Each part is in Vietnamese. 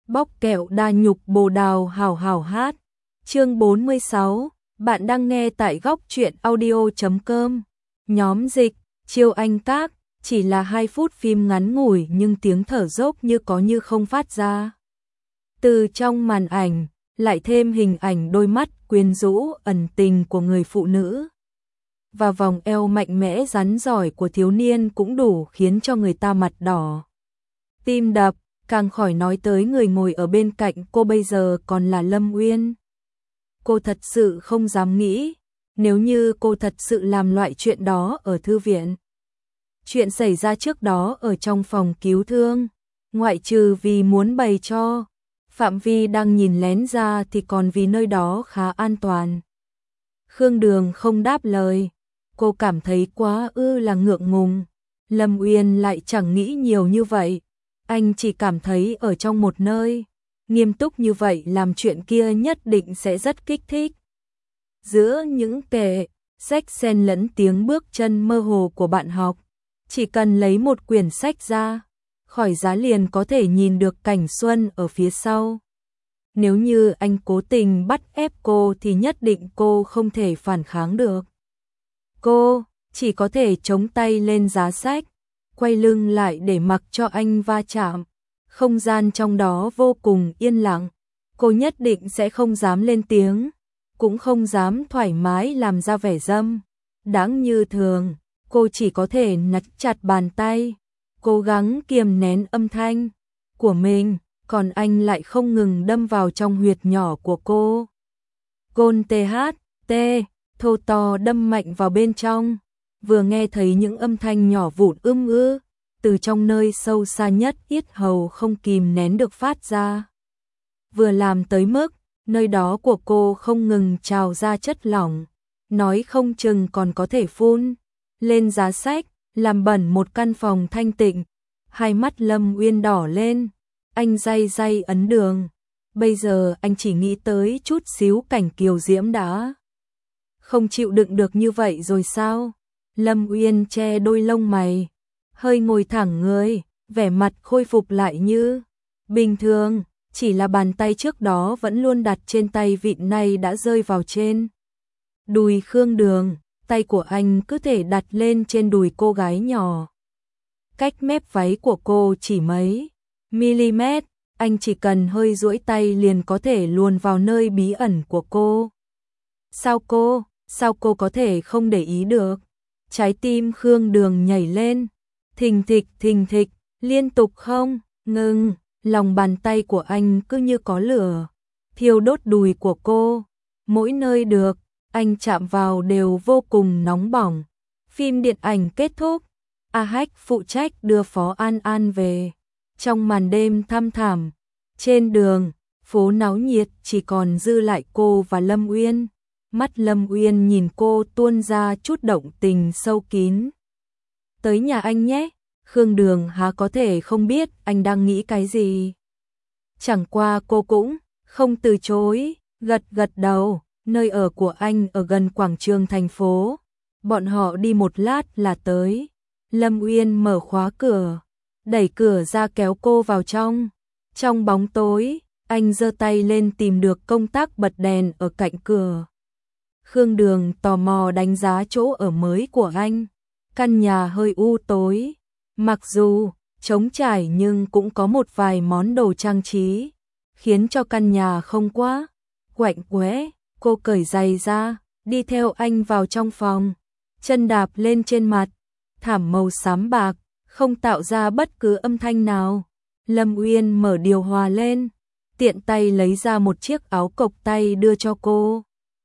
Bóc kẹo đa nhục bồ đào hảo hảo hát. Chương 46, bạn đang nghe tại góc truyện audio.com. Nhóm dịch, Chiêu Anh Các, chỉ là 2 phút phim ngắn ngủi nhưng tiếng thở dốc như có như không phát ra. Từ trong màn ảnh, lại thêm hình ảnh đôi mắt quyến rũ ẩn tình của người phụ nữ. Và vòng eo mạnh mẽ rắn giỏi của thiếu niên cũng đủ khiến cho người ta mặt đỏ. Tim đập, càng khỏi nói tới người ngồi ở bên cạnh cô bây giờ còn là Lâm Uyên. Cô thật sự không dám nghĩ, nếu như cô thật sự làm loại chuyện đó ở thư viện. Chuyện xảy ra trước đó ở trong phòng cứu thương, ngoại trừ vì muốn bày cho Phạm Vi đang nhìn lén ra thì còn vì nơi đó khá an toàn. Khương Đường không đáp lời, cô cảm thấy quá là ngượng ngùng. Lâm Uyên lại chẳng nghĩ nhiều như vậy, anh chỉ cảm thấy ở trong một nơi nghiêm túc như vậy làm chuyện kia nhất định sẽ rất kích thích. Giữa những kệ sách xen lẫn tiếng bước chân mơ hồ của bạn học, chỉ cần lấy một quyển sách ra khỏi giá liền có thể nhìn được cảnh xuân ở phía sau. Nếu như anh cố tình bắt ép cô thì nhất định cô không thể phản kháng được. Cô chỉ có thể chống tay lên giá sách, quay lưng lại để mặc cho anh va chạm. Không gian trong đó vô cùng yên lặng, cô nhất định sẽ không dám lên tiếng, cũng không dám thoải mái làm ra vẻ dâm đáng như thường. Cô chỉ có thể nắm chặt bàn tay, cố gắng kiềm nén âm thanh của mình, còn anh lại không ngừng đâm vào trong huyệt nhỏ của cô. Gôn THT, thô to đâm mạnh vào bên trong, vừa nghe thấy những âm thanh nhỏ vụn ư, từ trong nơi sâu xa nhất yết hầu không kìm nén được phát ra. Vừa làm tới mức, nơi đó của cô không ngừng trào ra chất lỏng, nói không chừng còn có thể phun lên giá sách, làm bẩn một căn phòng thanh tịnh. Hai mắt Lâm Uyên đỏ lên, anh day ấn đường. Bây giờ anh chỉ nghĩ tới chút xíu cảnh kiều diễm đã không chịu đựng được như vậy rồi sao? Lâm Uyên che đôi lông mày, hơi ngồi thẳng người, vẻ mặt khôi phục lại như bình thường, chỉ là bàn tay trước đó vẫn luôn đặt trên tay vịn này đã rơi vào trên đùi Khương Đường, tay của anh cứ thể đặt lên trên đùi cô gái nhỏ. Cách mép váy của cô chỉ mấy mm, anh chỉ cần hơi duỗi tay liền có thể luồn vào nơi bí ẩn của cô. Sao cô có thể không để ý được? Trái tim Khương Đường nhảy lên, thình thịch, liên tục không ngừng, lòng bàn tay của anh cứ như có lửa, thiêu đốt đùi của cô. Mỗi nơi được anh chạm vào đều vô cùng nóng bỏng. Phim điện ảnh kết thúc, A Hách phụ trách đưa Phó An An về. Trong màn đêm thăm thẳm, trên đường, phố náo nhiệt chỉ còn dư lại cô và Lâm Uyên. Mắt Lâm Uyên nhìn cô tuôn ra chút động tình sâu kín. Tới nhà anh nhé. Khương Đường há có thể không biết anh đang nghĩ cái gì. Chẳng qua cô cũng không từ chối, gật đầu. Nơi ở của anh ở gần quảng trường thành phố, bọn họ đi một lát là tới. Lâm Uyên mở khóa cửa, đẩy cửa ra kéo cô vào trong. Trong bóng tối, anh giơ tay lên tìm được công tắc bật đèn ở cạnh cửa. Khương Đường tò mò đánh giá chỗ ở mới của anh. Căn nhà hơi u tối, mặc dù trống trải nhưng cũng có một vài món đồ trang trí, khiến cho căn nhà không quá quạnh quẽ. Cô cởi giày ra, đi theo anh vào trong phòng, chân đạp lên trên mặt thảm màu xám bạc, không tạo ra bất cứ âm thanh nào. Lâm Uyên mở điều hòa lên, tiện tay lấy ra một chiếc áo cộc tay đưa cho cô.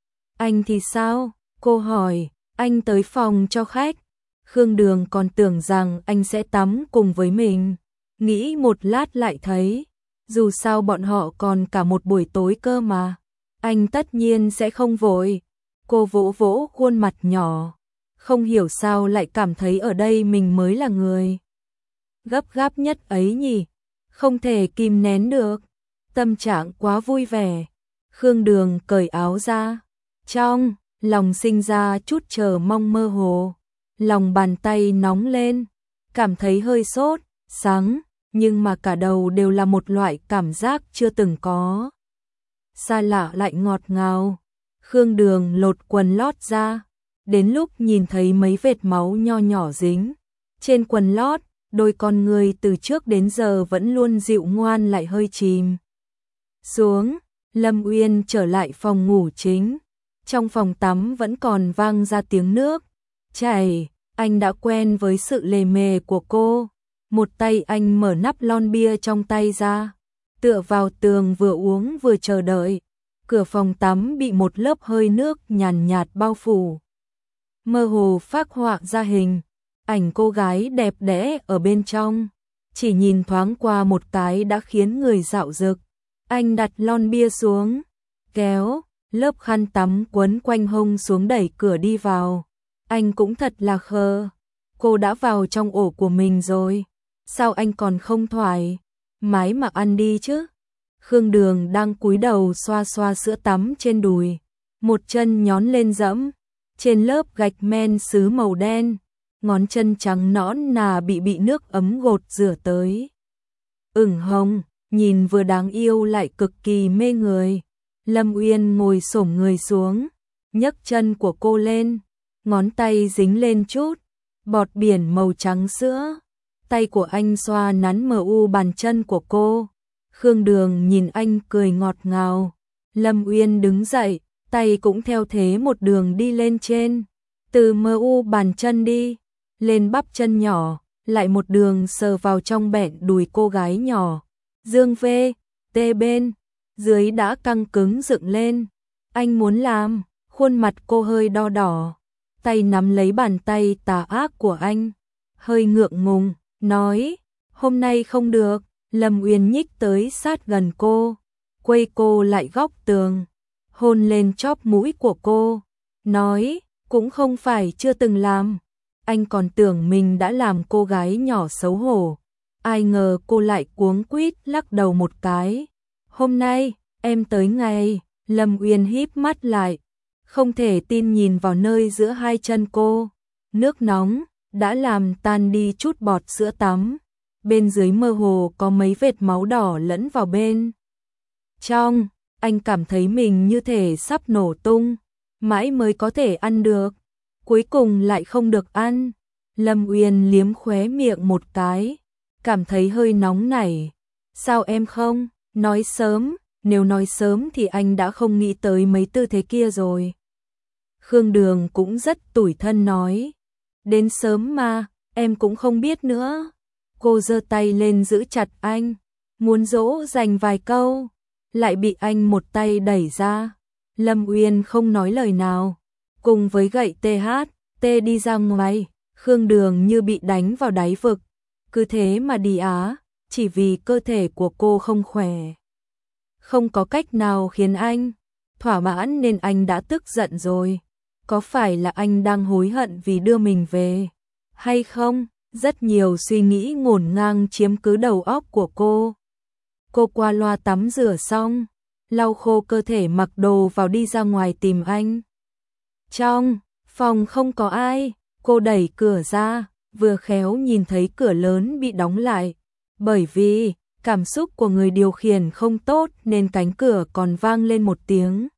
Anh thì sao? Cô hỏi. Anh tới phòng cho khách. Khương Đường còn tưởng rằng anh sẽ tắm cùng với mình. Nghĩ một lát lại thấy, dù sao bọn họ còn cả một buổi tối cơ mà. Anh tất nhiên sẽ không vội. Cô vỗ vỗ khuôn mặt nhỏ, không hiểu sao lại cảm thấy ở đây mình mới là người gấp gáp nhất ấy nhỉ. Không thể kìm nén được, tâm trạng quá vui vẻ. Khương Đường cởi áo ra, trong lòng sinh ra chút chờ mong mơ hồ. Lòng bàn tay nóng lên, cảm thấy hơi sốt sắng. nhưng mà cả đầu đều là một loại cảm giác chưa từng có. Xa lạ lại ngọt ngào. Khương Đường lột quần lót ra, đến lúc nhìn thấy mấy vệt máu nho nhỏ dính trên quần lót, đôi con người từ trước đến giờ vẫn luôn dịu ngoan lại hơi chìm xuống. Lâm Uyên trở lại phòng ngủ chính. Trong phòng tắm vẫn còn vang ra tiếng nước chảy. Anh đã quen với sự lề mề của cô. Một tay anh mở nắp lon bia trong tay ra, tựa vào tường vừa uống vừa chờ đợi. Cửa phòng tắm bị một lớp hơi nước nhàn nhạt bao phủ, mơ hồ phác họa ra hình ảnh cô gái đẹp đẽ ở bên trong. Chỉ nhìn thoáng qua một cái đã khiến người dạo dực. Anh đặt lon bia xuống, kéo lớp khăn tắm quấn quanh hông xuống, đẩy cửa đi vào. Anh cũng thật là khờ. Cô đã vào trong ổ của mình rồi, sao anh còn không thoải mái mà ăn đi chứ? Khương Đường đang cúi đầu xoa xoa sữa tắm trên đùi, một chân nhón lên dẫm trên lớp gạch men sứ màu đen, ngón chân trắng nõn nà bị nước ấm gột rửa tới ửng hồng, nhìn vừa đáng yêu lại cực kỳ mê người. Lâm Uyên ngồi xổm người xuống, nhấc chân của cô lên, ngón tay dính lên chút bọt biển màu trắng sữa. Tay của anh xoa nắn mờ u bàn chân của cô. Khương Đường nhìn anh cười ngọt ngào. Lâm Uyên đứng dậy, tay cũng theo thế một đường đi lên trên, từ mờ u bàn chân đi lên bắp chân nhỏ, lại một đường sờ vào trong bẹn đùi cô gái nhỏ. Dương vê, tê bên dưới đã căng cứng dựng lên. Anh muốn làm, khuôn mặt cô hơi đo đỏ, tay nắm lấy bàn tay tà ác của anh, hơi ngượng ngùng, nói, hôm nay không được. Lâm Uyên nhích tới sát gần cô, quay cô lại góc tường, hôn lên chóp mũi của cô, nói, cũng không phải chưa từng làm. Anh còn tưởng mình đã làm cô gái nhỏ xấu hổ, ai ngờ cô lại cuống quýt lắc đầu một cái. Hôm nay, em tới ngày. Lâm Uyên híp mắt lại, không thể tin nhìn vào nơi giữa hai chân cô. Nước nóng đã làm tan đi chút bọt sữa tắm, bên dưới mơ hồ có mấy vệt máu đỏ lẫn vào bên trong. Anh cảm thấy mình như thể sắp nổ tung, mãi mới có thể ăn được, cuối cùng lại không được ăn. Lâm Uyên liếm khóe miệng một cái, cảm thấy hơi nóng nảy. Sao em không nói sớm? Nếu nói sớm thì anh đã không nghĩ tới mấy tư thế kia rồi. Khương Đường cũng rất tủi thân nói, đến sớm mà, em cũng không biết nữa. Cô giơ tay lên giữ chặt anh, muốn dỗ dành vài câu, lại bị anh một tay đẩy ra. Lâm Uyên không nói lời nào, cùng với gậy THT đi ra ngoài. Khương Đường như bị đánh vào đáy vực, cứ thế mà đi á, chỉ vì cơ thể của cô không khỏe. Không có cách nào khiến anh thỏa mãn nên anh đã tức giận rồi. Có phải là anh đang hối hận vì đưa mình về hay không? Rất nhiều suy nghĩ ngổn ngang chiếm cứ đầu óc của cô. Cô qua loa tắm rửa xong, lau khô cơ thể, mặc đồ vào đi ra ngoài tìm anh. Trong phòng không có ai, cô đẩy cửa ra, vừa khéo nhìn thấy cửa lớn bị đóng lại. Bởi vì cảm xúc của người điều khiển không tốt nên cánh cửa còn vang lên một tiếng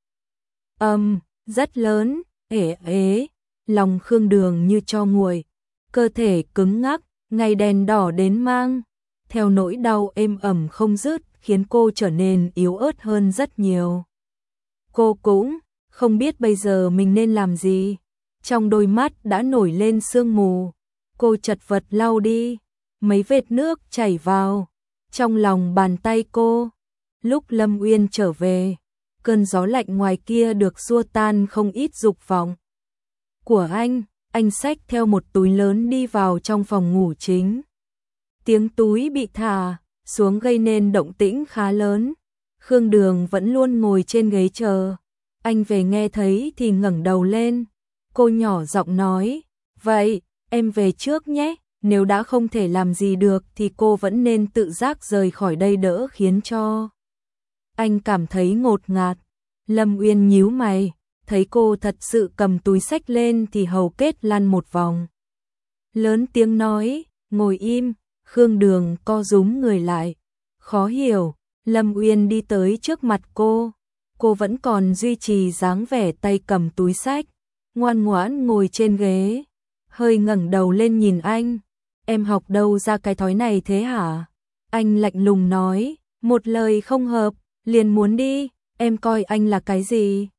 rất lớn, ế. Lòng Khương Đường như tro nguội, cơ thể cứng ngắc, ngày đèn đỏ đến mang theo nỗi đau êm ẩm không dứt, khiến cô trở nên yếu ớt hơn rất nhiều. Cô cũng không biết bây giờ mình nên làm gì. Trong đôi mắt đã nổi lên sương mù, cô chật vật lau đi mấy vệt nước chảy vào trong lòng bàn tay cô. Lúc Lâm Uyên trở về, cơn gió lạnh ngoài kia được xua tan không ít dục vọng của anh xách theo một túi lớn đi vào trong phòng ngủ chính. Tiếng túi bị thả xuống gây nên động tĩnh khá lớn. Khương Đường vẫn luôn ngồi trên ghế chờ. Anh về nghe thấy thì ngẩng đầu lên. Cô nhỏ giọng nói, vậy em về trước nhé. Nếu đã không thể làm gì được thì cô vẫn nên tự giác rời khỏi đây, đỡ khiến cho anh cảm thấy ngột ngạt. Lâm Uyên nhíu mày, thấy cô thật sự cầm túi xách lên thì hầu kết lăn một vòng. Lớn tiếng nói, ngồi im. Khương Đường co rúm người lại, khó hiểu. Lâm Uyên đi tới trước mặt cô vẫn còn duy trì dáng vẻ tay cầm túi xách, ngoan ngoãn ngồi trên ghế, hơi ngẩng đầu lên nhìn anh. Em học đâu ra cái thói này thế hả? Anh lạnh lùng nói, một lời không hợp, liền muốn đi, em coi anh là cái gì?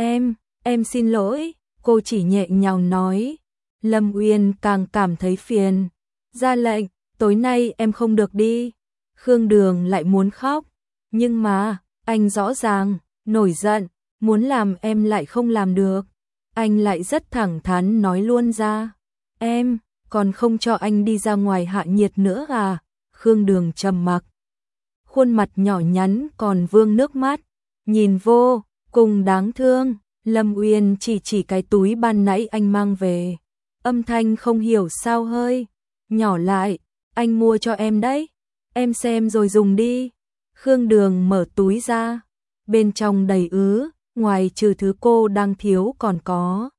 Em xin lỗi, cô chỉ nhẹ nhàng nói. Lâm Uyên càng cảm thấy phiền, ra lệnh, tối nay em không được đi. Khương Đường lại muốn khóc, nhưng mà, anh rõ ràng, nổi giận, muốn làm em lại không làm được. Anh lại rất thẳng thắn nói luôn ra, em, còn không cho anh đi ra ngoài hạ nhiệt nữa à? Khương Đường trầm mặc, khuôn mặt nhỏ nhắn còn vương nước mắt, nhìn vô cùng đáng thương. Lâm Uyên chỉ cái túi ban nãy anh mang về, âm thanh không hiểu sao hơi nhỏ lại, anh mua cho em đấy, em xem rồi dùng đi. Khương Đường mở túi ra, bên trong đầy ứ, ngoài trừ thứ cô đang thiếu còn có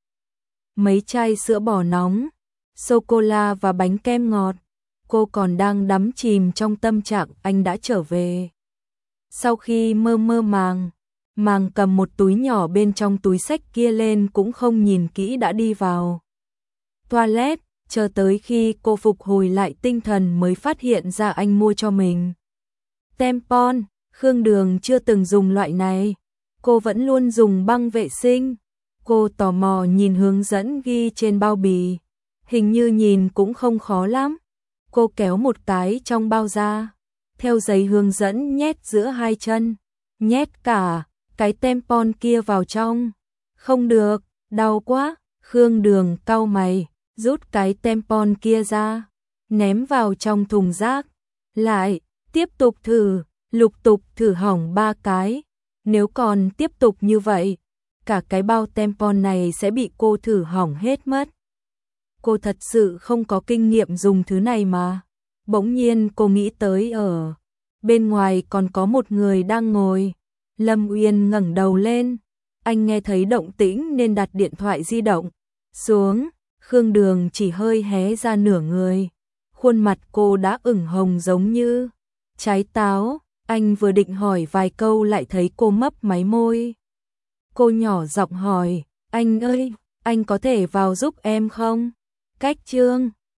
mấy chai sữa bò nóng, sô-cô-la và bánh kem ngọt. Cô còn đang đắm chìm trong tâm trạng anh đã trở về. Sau khi mơ mơ màng cầm một túi nhỏ bên trong túi xách kia lên cũng không nhìn kỹ đã đi vào toilet, chờ tới khi cô phục hồi lại tinh thần mới phát hiện ra anh mua cho mình tampon. Khương Đường chưa từng dùng loại này, cô vẫn luôn dùng băng vệ sinh. Cô tò mò nhìn hướng dẫn ghi trên bao bì, hình như nhìn cũng không khó lắm. Cô kéo một cái trong bao ra, theo giấy hướng dẫn nhét giữa hai chân, nhét cả cái tampon kia vào trong. Không được, đau quá. Khương Đường cau mày, rút cái tampon kia ra, ném vào trong thùng rác, lại tiếp tục thử, lục tục thử hỏng 3 cái. Nếu còn tiếp tục như vậy, cả cái bao tampon này sẽ bị cô thử hỏng hết mất. Cô thật sự không có kinh nghiệm dùng thứ này mà. Bỗng nhiên cô nghĩ tới ở bên ngoài còn có một người đang ngồi. Lâm Uyên ngẩng đầu lên, anh nghe thấy động tĩnh nên đặt điện thoại di động xuống. Khương Đường chỉ hơi hé ra nửa người, khuôn mặt cô đã ửng hồng giống như trái táo. Anh vừa định hỏi vài câu lại thấy cô mấp máy môi. Cô nhỏ giọng hỏi, anh ơi, anh có thể vào giúp em không? Cách chương